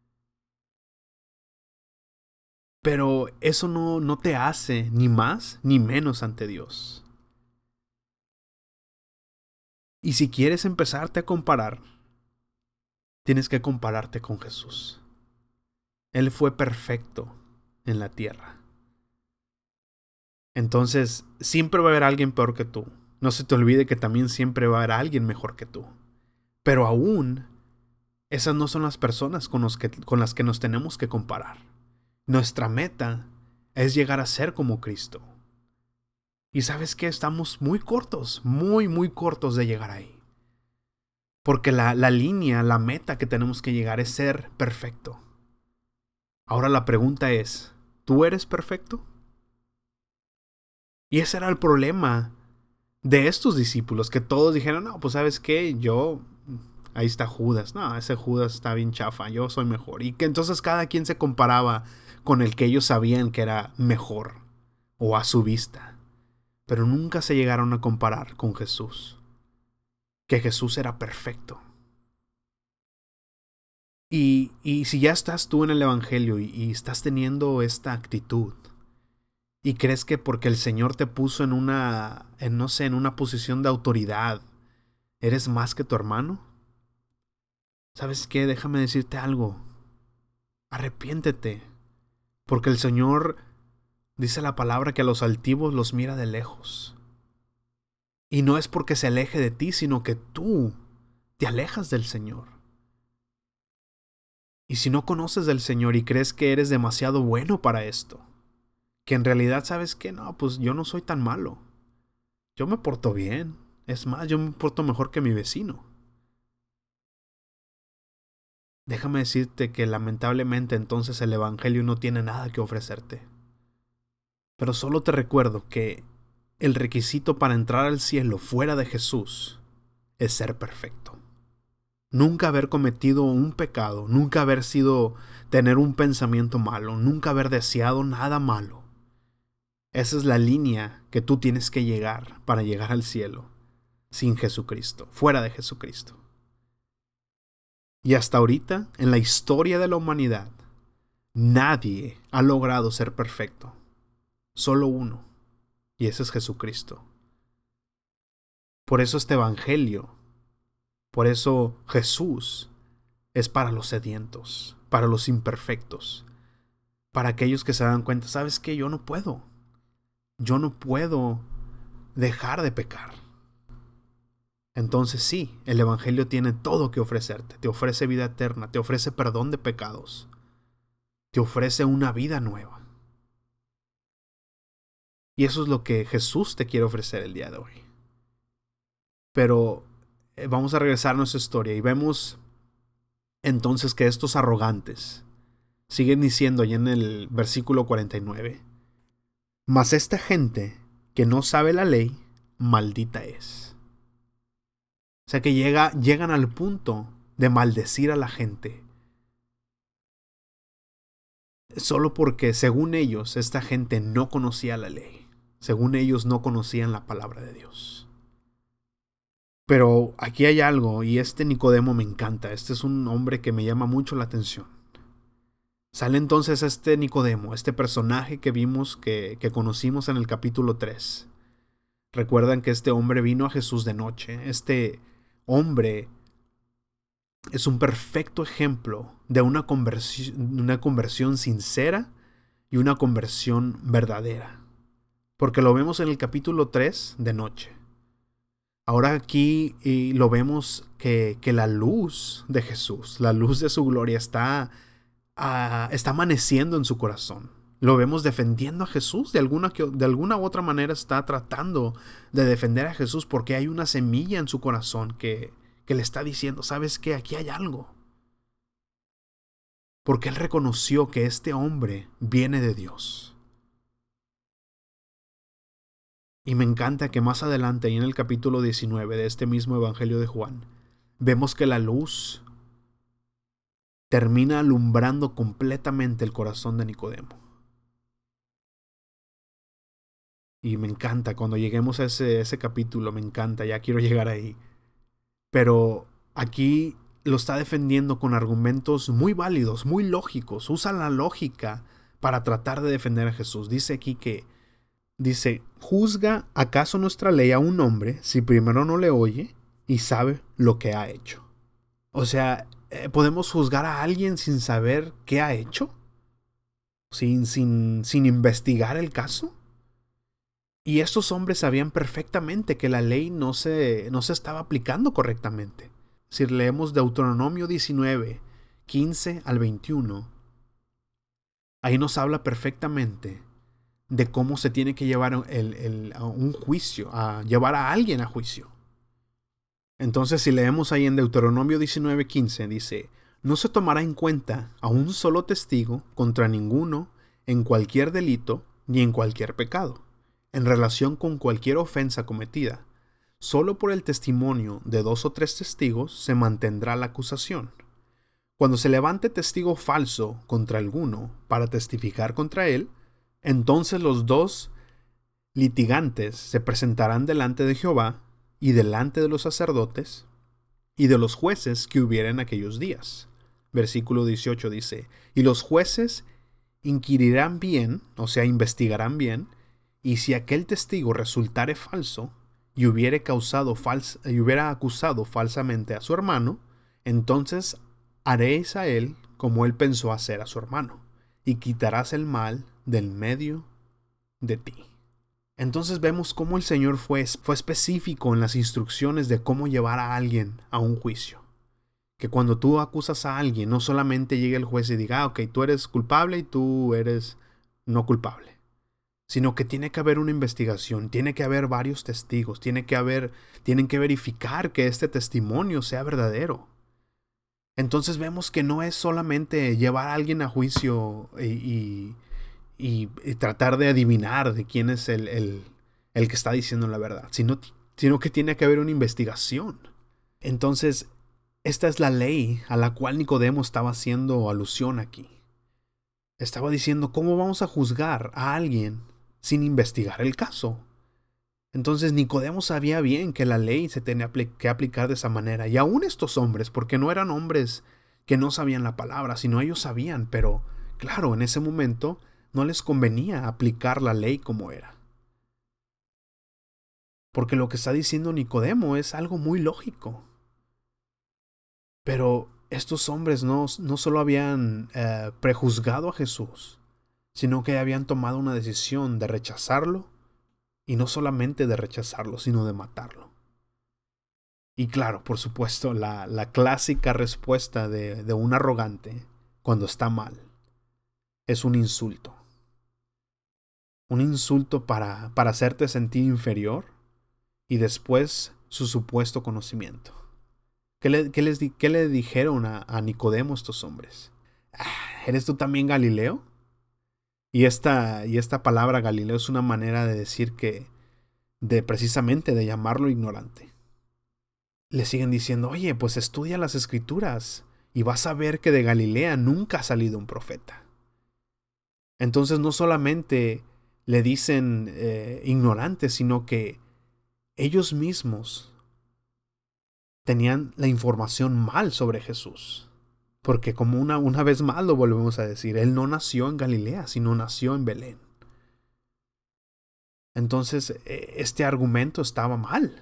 Pero eso no te hace ni más ni menos ante Dios. Y si quieres empezarte a comparar, tienes que compararte con Jesús. Él fue perfecto en la tierra. Entonces, siempre va a haber alguien peor que tú. No se te olvide que también siempre va a haber alguien mejor que tú. Pero aún, esas no son las personas con las que nos tenemos que comparar. Nuestra meta es llegar a ser como Cristo. Y ¿sabes qué? Estamos muy cortos, muy cortos de llegar ahí. Porque la línea, la meta que tenemos que llegar es ser perfecto. Ahora la pregunta es, ¿tú eres perfecto? Y ese era el problema de estos discípulos, que todos dijeron, no, pues ¿sabes qué? Ahí está Judas. No, ese Judas está bien chafa, yo soy mejor. Y que entonces cada quien se comparaba con el que ellos sabían que era mejor o a su vista. Pero nunca se llegaron a comparar con Jesús, que Jesús era perfecto. Y si ya estás tú en el evangelio y estás teniendo esta actitud y crees que porque el Señor te puso en una posición de autoridad, eres más que tu hermano, ¿sabes qué? Déjame decirte algo. Arrepiéntete, porque el Señor dice la palabra que a los altivos los mira de lejos. Y no es porque se aleje de ti, sino que tú te alejas del Señor. Y si no conoces del Señor y crees que eres demasiado bueno para esto, que en realidad sabes que no, pues yo no soy tan malo. Yo me porto bien. Es más, yo me porto mejor que mi vecino. Déjame decirte que lamentablemente entonces el evangelio no tiene nada que ofrecerte. Pero solo te recuerdo que el requisito para entrar al cielo fuera de Jesús es ser perfecto. Nunca haber cometido un pecado, nunca tener un pensamiento malo, nunca haber deseado nada malo. Esa es la línea que tú tienes que llegar para llegar al cielo sin Jesucristo, fuera de Jesucristo. Y hasta ahorita, en la historia de la humanidad, nadie ha logrado ser perfecto. Solo uno, y ese es Jesucristo. Por eso este evangelio, por eso Jesús es para los sedientos, para los imperfectos, para aquellos que se dan cuenta, ¿sabes qué? Yo no puedo dejar de pecar. Entonces sí, el evangelio tiene todo que ofrecerte. Te ofrece vida eterna, te ofrece perdón de pecados, te ofrece una vida nueva. Y eso es lo que Jesús te quiere ofrecer el día de hoy. Pero vamos a regresar a nuestra historia y vemos entonces que estos arrogantes siguen diciendo allá en el versículo 49, mas esta gente que no sabe la ley, maldita es. O sea que llegan al punto de maldecir a la gente. Solo porque, según ellos, esta gente no conocía la ley. Según ellos, no conocían la palabra de Dios. Pero aquí hay algo, y este Nicodemo me encanta. Este es un hombre que me llama mucho la atención. Sale entonces este Nicodemo, este personaje que vimos, que conocimos en el capítulo 3. Recuerdan que este hombre vino a Jesús de noche. Este hombre es un perfecto ejemplo de una conversión sincera y una conversión verdadera. Porque lo vemos en el capítulo 3 de noche. Ahora aquí lo vemos que la luz de Jesús, la luz de su gloria está amaneciendo en su corazón. Lo vemos defendiendo a Jesús. De alguna u otra manera está tratando de defender a Jesús porque hay una semilla en su corazón que le está diciendo, ¿sabes qué? Aquí hay algo. Porque él reconoció que este hombre viene de Dios. Y me encanta que más adelante, ahí en el capítulo 19 de este mismo Evangelio de Juan, vemos que la luz termina alumbrando completamente el corazón de Nicodemo. Y me encanta, cuando lleguemos a ese capítulo, me encanta, ya quiero llegar ahí. Pero aquí lo está defendiendo con argumentos muy válidos, muy lógicos. Usa la lógica para tratar de defender a Jesús. Dice aquí ¿juzga acaso nuestra ley a un hombre si primero no le oye y sabe lo que ha hecho? O sea, ¿podemos juzgar a alguien sin saber qué ha hecho? ¿Sin investigar el caso? Y estos hombres sabían perfectamente que la ley no se estaba aplicando correctamente. Si leemos Deuteronomio 19, 15 al 21, ahí nos habla perfectamente de cómo se tiene que llevar a un juicio, a llevar a alguien a juicio. Entonces, si leemos ahí en Deuteronomio 19, 15, dice: no se tomará en cuenta a un solo testigo contra ninguno en cualquier delito ni en cualquier pecado, en relación con cualquier ofensa cometida. Solo por el testimonio de 2 o 3 testigos se mantendrá la acusación. Cuando se levante testigo falso contra alguno para testificar contra él, entonces los 2 litigantes se presentarán delante de Jehová y delante de los sacerdotes y de los jueces que hubiera en aquellos días. Versículo 18 dice: y los jueces inquirirán bien, o sea, investigarán bien, y si aquel testigo resultare falso y hubiera acusado falsamente a su hermano, entonces haréis a él como él pensó hacer a su hermano, y quitarás el mal del medio de ti. Entonces vemos cómo el Señor fue específico en las instrucciones de cómo llevar a alguien a un juicio. Que cuando tú acusas a alguien, no solamente llegue el juez y diga: ok, tú eres culpable y tú eres no culpable. Sino que tiene que haber una investigación, tiene que haber varios testigos, tienen que verificar que este testimonio sea verdadero. Entonces vemos que no es solamente llevar a alguien a juicio y tratar de adivinar de quién es el que está diciendo la verdad, sino que tiene que haber una investigación. Entonces, esta es la ley a la cual Nicodemo estaba haciendo alusión aquí. Estaba diciendo: ¿cómo vamos a juzgar a alguien sin investigar el caso? Entonces Nicodemo sabía bien que la ley se tenía que aplicar de esa manera. Y aún estos hombres, porque no eran hombres que no sabían la palabra, sino ellos sabían, pero claro, en ese momento no les convenía aplicar la ley como era. Porque lo que está diciendo Nicodemo es algo muy lógico. Pero estos hombres no solo habían prejuzgado a Jesús, sino que habían tomado una decisión de rechazarlo, y no solamente de rechazarlo, sino de matarlo. Y claro, por supuesto, la clásica respuesta de un arrogante cuando está mal es un insulto. Un insulto para hacerte sentir inferior y después su supuesto conocimiento. ¿Qué le dijeron a Nicodemo estos hombres? ¿Eres tú también Galileo? Y esta palabra Galileo es una manera de decir precisamente de llamarlo ignorante. Le siguen diciendo: oye, pues estudia las escrituras y vas a ver que de Galilea nunca ha salido un profeta. Entonces no solamente le dicen ignorante, sino que ellos mismos tenían la información mal sobre Jesús. Porque como una vez más lo volvemos a decir, él no nació en Galilea, sino nació en Belén. Entonces, este argumento estaba mal.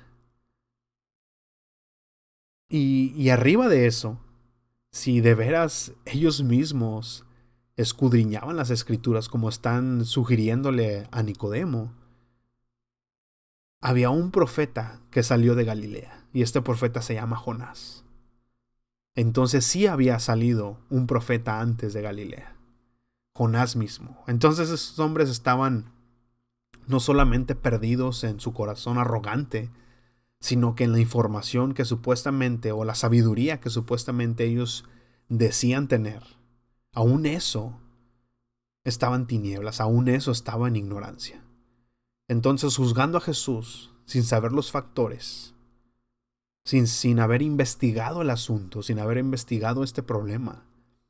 Y arriba de eso, si de veras ellos mismos escudriñaban las escrituras como están sugiriéndole a Nicodemo, había un profeta que salió de Galilea, y este profeta se llama Jonás. Entonces sí había salido un profeta antes de Galilea, Jonás mismo. Entonces esos hombres estaban no solamente perdidos en su corazón arrogante, sino que en la información que supuestamente, o la sabiduría que supuestamente ellos decían tener, aún eso estaba en tinieblas, aún eso estaba en ignorancia. Entonces, juzgando a Jesús sin saber los factores, sin haber investigado el asunto, sin haber investigado este problema,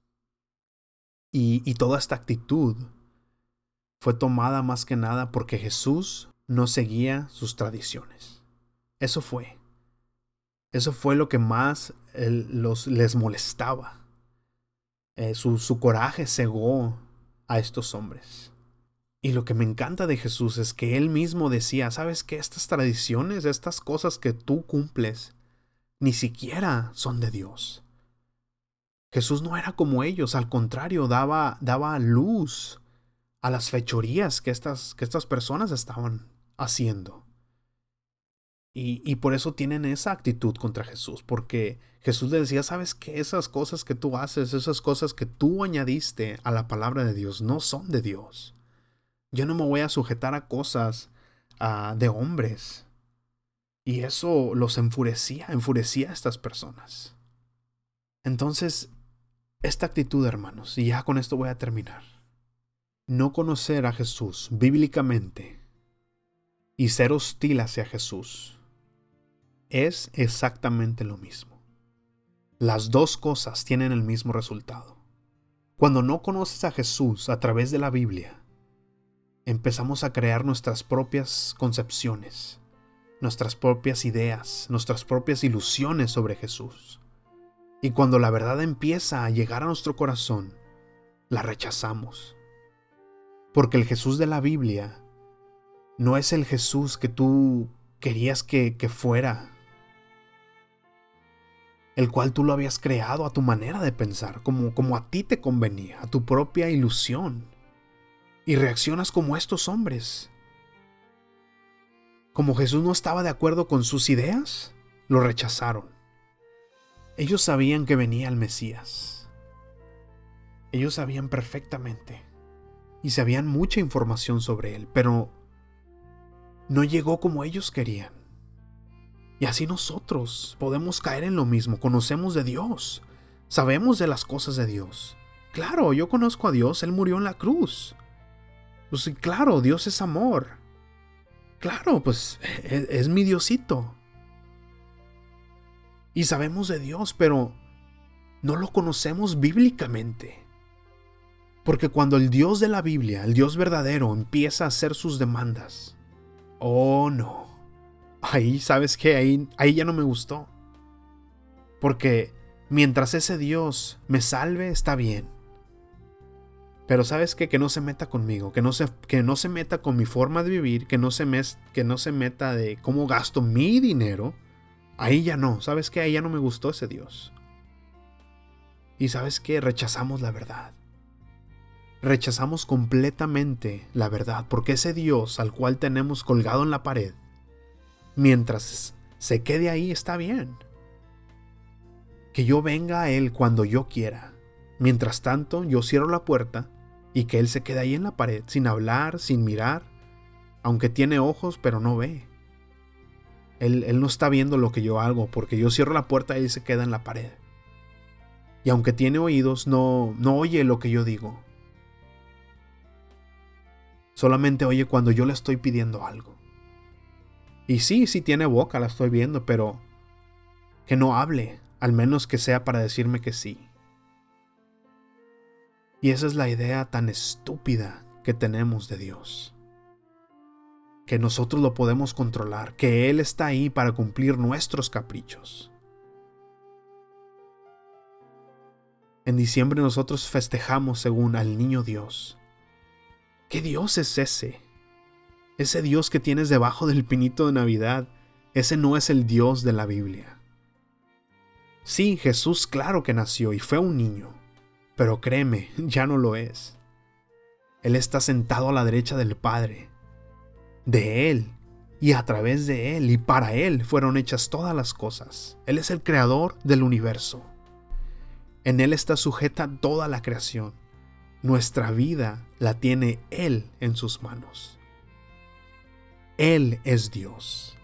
Y toda esta actitud fue tomada más que nada porque Jesús no seguía sus tradiciones. Eso fue lo que más les molestaba. Su coraje cegó a estos hombres. Y lo que me encanta de Jesús es que Él mismo decía, ¿sabes qué? Estas tradiciones, estas cosas que tú cumples, ni siquiera son de Dios. Jesús no era como ellos, al contrario, daba luz a las fechorías que estas personas estaban haciendo. Y por eso tienen esa actitud contra Jesús, porque Jesús les decía, ¿sabes qué? Esas cosas que tú haces, esas cosas que tú añadiste a la palabra de Dios, no son de Dios. Yo no me voy a sujetar a cosas de hombres. Y eso los enfurecía a estas personas. Entonces, esta actitud, hermanos, y ya con esto voy a terminar. No conocer a Jesús bíblicamente y ser hostil hacia Jesús es exactamente lo mismo. Las dos cosas tienen el mismo resultado. Cuando no conoces a Jesús a través de la Biblia, empezamos a crear nuestras propias concepciones, nuestras propias ideas, nuestras propias ilusiones sobre Jesús. Y cuando la verdad empieza a llegar a nuestro corazón, la rechazamos. Porque el Jesús de la Biblia no es el Jesús que tú querías que fuera, el cual tú lo habías creado a tu manera de pensar, como a ti te convenía, a tu propia ilusión. Y reaccionas como estos hombres. Como Jesús no estaba de acuerdo con sus ideas, lo rechazaron. Ellos sabían que venía el Mesías. Ellos sabían perfectamente. Y sabían mucha información sobre él, pero no llegó como ellos querían. Y así nosotros podemos caer en lo mismo. Conocemos de Dios. Sabemos de las cosas de Dios. Claro, yo conozco a Dios. Él murió en la cruz. Pues claro, Dios es amor. Claro, pues es mi Diosito. Y sabemos de Dios, pero no lo conocemos bíblicamente. Porque cuando el Dios de la Biblia, el Dios verdadero, empieza a hacer sus demandas, oh no. Ahí, ¿sabes qué? Ahí ya no me gustó. Porque mientras ese Dios me salve, está bien. Pero ¿sabes qué? Que no se meta conmigo, que no se meta con mi forma de vivir, que no se meta de cómo gasto mi dinero. Ahí ya no, ¿sabes qué? Ahí ya no me gustó ese Dios. Y ¿sabes qué? Rechazamos la verdad. Rechazamos completamente la verdad, porque ese Dios al cual tenemos colgado en la pared, mientras se quede ahí, está bien. Que yo venga a Él cuando yo quiera. Mientras tanto, yo cierro la puerta y que Él se quede ahí en la pared, sin hablar, sin mirar, aunque tiene ojos, pero no ve. Él no está viendo lo que yo hago, porque yo cierro la puerta y Él se queda en la pared. Y aunque tiene oídos, no oye lo que yo digo. Solamente oye cuando yo le estoy pidiendo algo. Y sí tiene boca, la estoy viendo, pero que no hable, al menos que sea para decirme que sí. Y esa es la idea tan estúpida que tenemos de Dios. Que nosotros lo podemos controlar, que Él está ahí para cumplir nuestros caprichos. En diciembre nosotros festejamos según al niño Dios. ¿Qué Dios es ese? Ese Dios que tienes debajo del pinito de Navidad, ese no es el Dios de la Biblia. Sí, Jesús claro que nació y fue un niño, pero créeme, ya no lo es. Él está sentado a la derecha del Padre. De Él, y a través de Él, y para Él fueron hechas todas las cosas. Él es el creador del universo. En Él está sujeta toda la creación. Nuestra vida la tiene Él en sus manos. Él es Dios.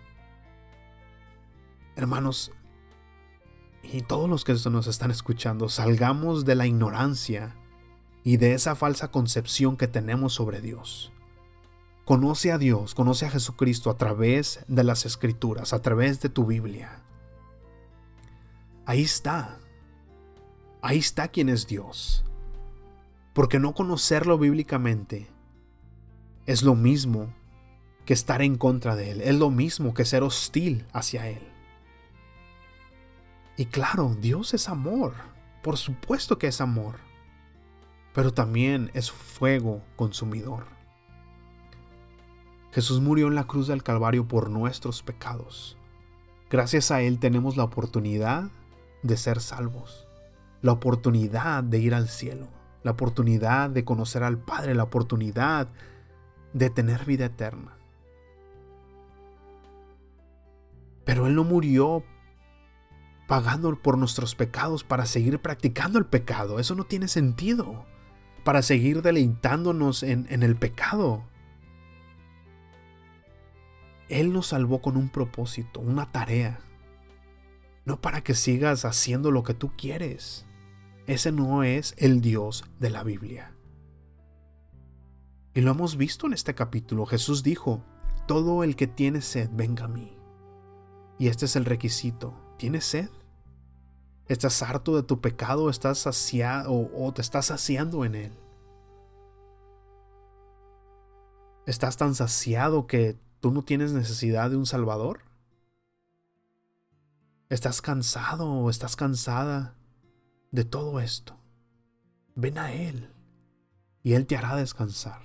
Hermanos, y todos los que nos están escuchando, salgamos de la ignorancia y de esa falsa concepción que tenemos sobre Dios. Conoce a Dios, conoce a Jesucristo a través de las Escrituras, a través de tu Biblia. Ahí está quién es Dios. Porque no conocerlo bíblicamente es lo mismo que estar en contra de Él. Es lo mismo que ser hostil hacia Él. Y claro, Dios es amor. Por supuesto que es amor. Pero también es fuego consumidor. Jesús murió en la cruz del Calvario por nuestros pecados. Gracias a Él tenemos la oportunidad de ser salvos. La oportunidad de ir al cielo. La oportunidad de conocer al Padre. La oportunidad de tener vida eterna. Pero Él no murió pagando por nuestros pecados para seguir practicando el pecado. Eso no tiene sentido. Para seguir deleitándonos en el pecado. Él nos salvó con un propósito, una tarea. No para que sigas haciendo lo que tú quieres. Ese no es el Dios de la Biblia. Y lo hemos visto en este capítulo. Jesús dijo, todo el que tiene sed, venga a mí. Y este es el requisito. ¿Tienes sed? ¿Estás harto de tu pecado? ¿Estás saciado o te estás saciando en él? ¿Estás tan saciado que tú no tienes necesidad de un Salvador? ¿Estás cansado o estás cansada de todo esto? Ven a Él y Él te hará descansar.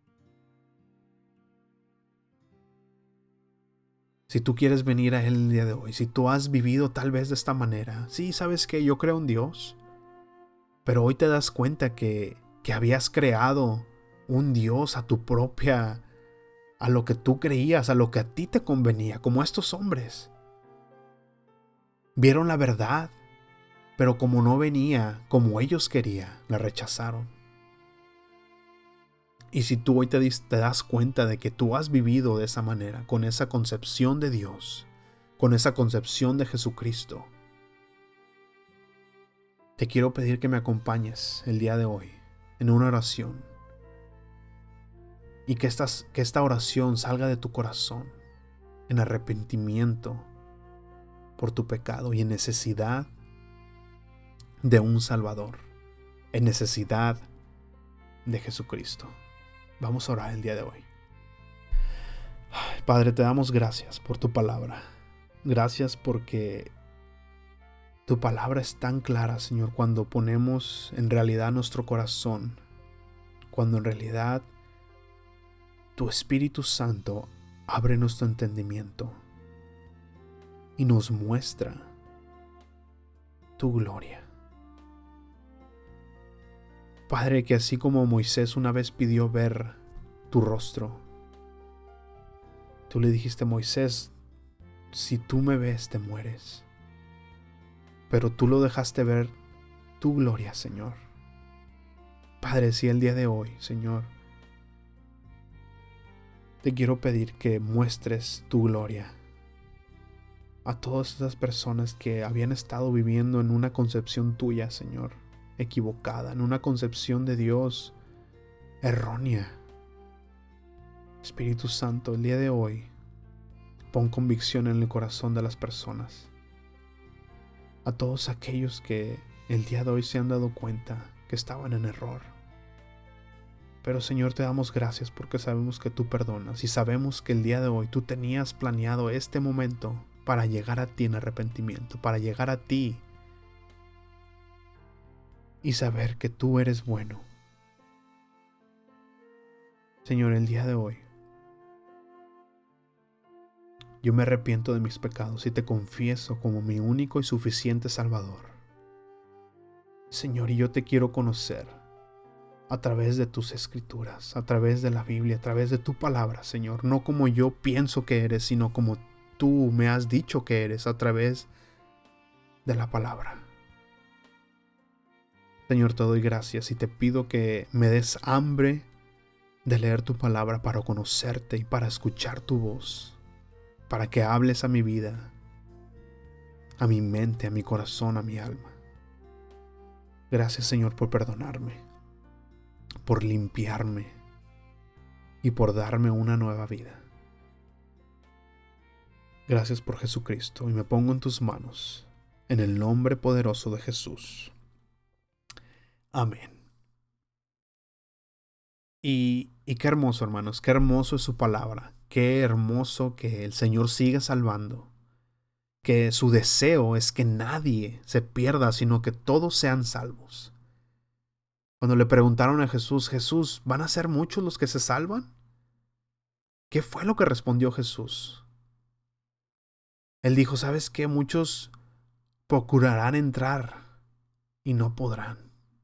Si tú quieres venir a Él el día de hoy, si tú has vivido tal vez de esta manera, sí, ¿sabes qué? Yo creo en Dios, pero hoy te das cuenta que habías creado un Dios a lo que tú creías, a lo que a ti te convenía, como estos hombres. Vieron la verdad, pero como no venía como ellos querían, la rechazaron. Y si tú hoy te das cuenta de que tú has vivido de esa manera, con esa concepción de Dios, con esa concepción de Jesucristo, te quiero pedir que me acompañes el día de hoy en una oración. Y que esta oración salga de tu corazón en arrepentimiento por tu pecado y en necesidad de un Salvador, en necesidad de Jesucristo. Vamos a orar el día de hoy. Padre, te damos gracias por tu palabra. Gracias porque tu palabra es tan clara, Señor, cuando ponemos en realidad nuestro corazón, cuando en realidad tu Espíritu Santo abre nuestro entendimiento y nos muestra tu gloria. Padre, que así como Moisés una vez pidió ver tu rostro, tú le dijiste, Moisés, si tú me ves, te mueres. Pero tú lo dejaste ver tu gloria, Señor. Padre, si el día de hoy, Señor, te quiero pedir que muestres tu gloria a todas esas personas que habían estado viviendo en una concepción tuya, Señor, equivocada, en una concepción de Dios errónea. Espíritu Santo, el día de hoy, pon convicción en el corazón de las personas. A todos aquellos que el día de hoy se han dado cuenta que estaban en error. Pero Señor, te damos gracias porque sabemos que tú perdonas y sabemos que el día de hoy tú tenías planeado este momento para llegar a ti en arrepentimiento, para llegar a ti y saber que tú eres bueno. Señor, el día de hoy yo me arrepiento de mis pecados y te confieso como mi único y suficiente Salvador. Señor, y yo te quiero conocer a través de tus escrituras, a través de la Biblia, a través de tu palabra, Señor. No como yo pienso que eres, sino como tú me has dicho que eres a través de la palabra. Señor, te doy gracias y te pido que me des hambre de leer tu palabra para conocerte y para escuchar tu voz, para que hables a mi vida, a mi mente, a mi corazón, a mi alma. Gracias, Señor, por perdonarme, por limpiarme y por darme una nueva vida. Gracias por Jesucristo y me pongo en tus manos, en el nombre poderoso de Jesús. Amén. Y qué hermoso, hermanos, qué hermoso es su palabra, qué hermoso que el Señor siga salvando, que su deseo es que nadie se pierda, sino que todos sean salvos. Cuando le preguntaron a Jesús, Jesús, ¿van a ser muchos los que se salvan? ¿Qué fue lo que respondió Jesús? Él dijo, ¿sabes qué? Muchos procurarán entrar y no podrán.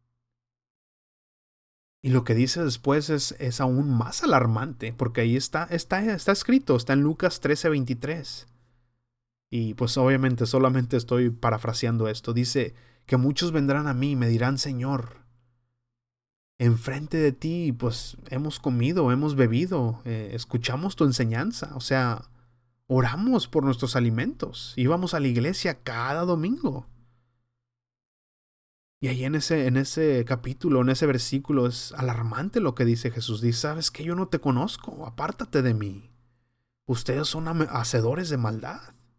Y lo que dice después es aún más alarmante, porque ahí está escrito, está en Lucas 13:23. Y pues obviamente solamente estoy parafraseando esto. Dice que muchos vendrán a mí y me dirán, Señor, enfrente de ti pues hemos comido, hemos bebido, escuchamos tu enseñanza, o sea, oramos por nuestros alimentos, íbamos a la iglesia cada domingo. Y ahí en ese capítulo, en ese versículo, es alarmante lo que dice Jesús. Dice, ¿sabes qué? Yo no te conozco, apártate de mí. Ustedes son hacedores de maldad.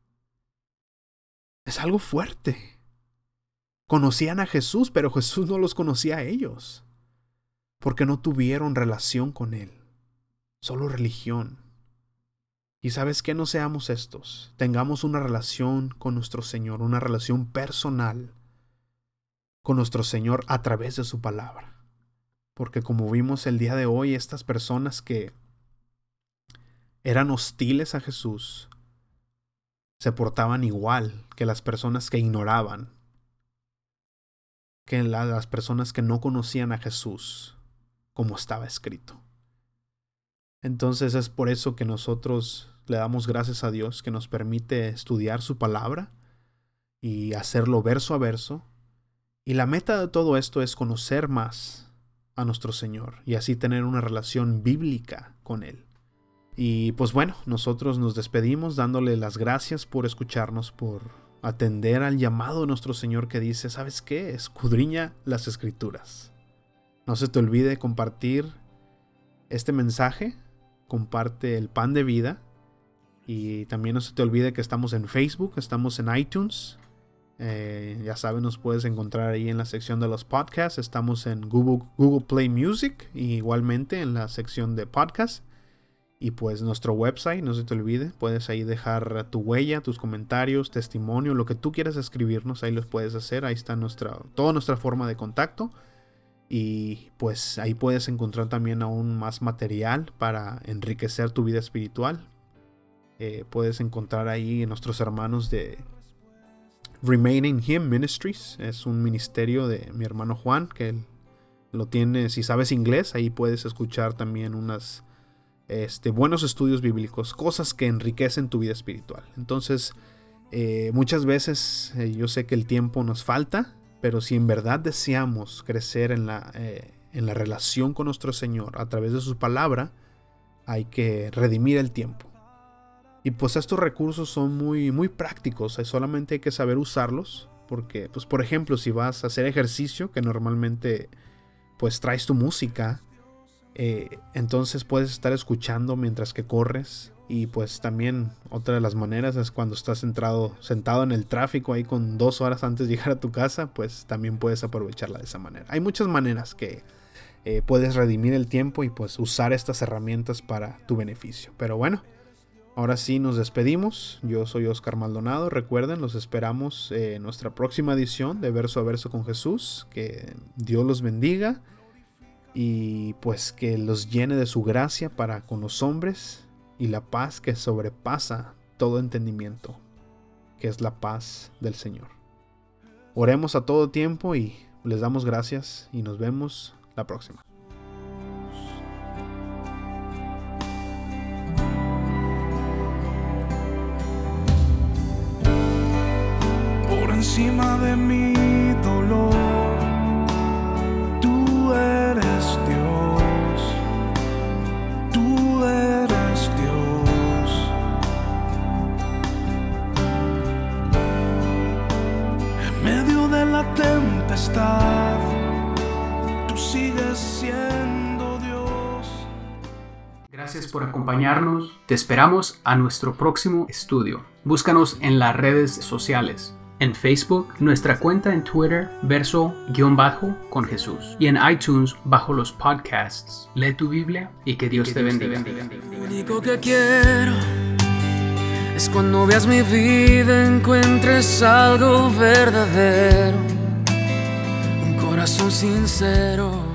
Es algo fuerte. Conocían a Jesús, pero Jesús no los conocía a ellos. Porque no tuvieron relación con Él. Solo religión. Y ¿sabes qué? No seamos estos. Tengamos una relación con nuestro Señor, una relación personal con nuestro Señor a través de su palabra. Porque como vimos el día de hoy, estas personas que eran hostiles a Jesús se portaban igual que las personas que ignoraban, que las personas que no conocían a Jesús, como estaba escrito. Entonces es por eso que nosotros le damos gracias a Dios que nos permite estudiar su palabra y hacerlo verso a verso. Y la meta de todo esto es conocer más a nuestro Señor y así tener una relación bíblica con Él. Y pues bueno, nosotros nos despedimos dándole las gracias por escucharnos, por atender al llamado de nuestro Señor que dice, ¿sabes qué? Escudriña las Escrituras. No se te olvide compartir este mensaje, comparte el pan de vida y también no se te olvide que estamos en Facebook, estamos en iTunes. Ya sabes, nos puedes encontrar ahí en la sección de los podcasts. Estamos en Google Play Music y igualmente en la sección de podcasts. Y pues nuestro website, no se te olvide, puedes ahí dejar tu huella, tus comentarios, testimonio, lo que tú quieras escribirnos, ahí los puedes hacer. Ahí está toda nuestra forma de contacto. Y pues ahí puedes encontrar también aún más material para enriquecer tu vida espiritual. Puedes encontrar ahí nuestros hermanos de Remaining Him Ministries. Es un ministerio de mi hermano Juan, que él lo tiene. Si sabes inglés, ahí puedes escuchar también unas buenos estudios bíblicos, cosas que enriquecen tu vida espiritual. Entonces muchas veces yo sé que el tiempo nos falta, pero si en verdad deseamos crecer en la relación con nuestro Señor a través de su palabra, hay que redimir el tiempo. Y pues estos recursos son muy, muy prácticos, solamente hay que saber usarlos, porque pues por ejemplo si vas a hacer ejercicio, que normalmente pues traes tu música, entonces puedes estar escuchando mientras que corres. Y pues también otra de las maneras es cuando estás sentado en el tráfico ahí con 2 horas antes de llegar a tu casa, pues también puedes aprovecharla de esa manera. Hay muchas maneras que puedes redimir el tiempo y pues usar estas herramientas para tu beneficio. Pero bueno, ahora sí nos despedimos. Yo soy Oscar Maldonado. Recuerden, los esperamos en nuestra próxima edición de Verso a Verso con Jesús. Que Dios los bendiga y pues que los llene de su gracia para con los hombres y la paz que sobrepasa todo entendimiento, que es la paz del Señor. Oremos a todo tiempo y les damos gracias y nos vemos la próxima. Por encima de mi dolor, tú eres Dios, tú eres Dios. En medio de la tempestad, tú sigues siendo Dios. Gracias por acompañarnos. Te esperamos a nuestro próximo estudio. Búscanos en las redes sociales. En Facebook, nuestra cuenta en Twitter, verso_con Jesús. Y en iTunes, bajo los podcasts. Lee tu Biblia y que Dios te bendiga. Lo único que quiero es cuando veas mi vida encuentres algo verdadero, un corazón sincero.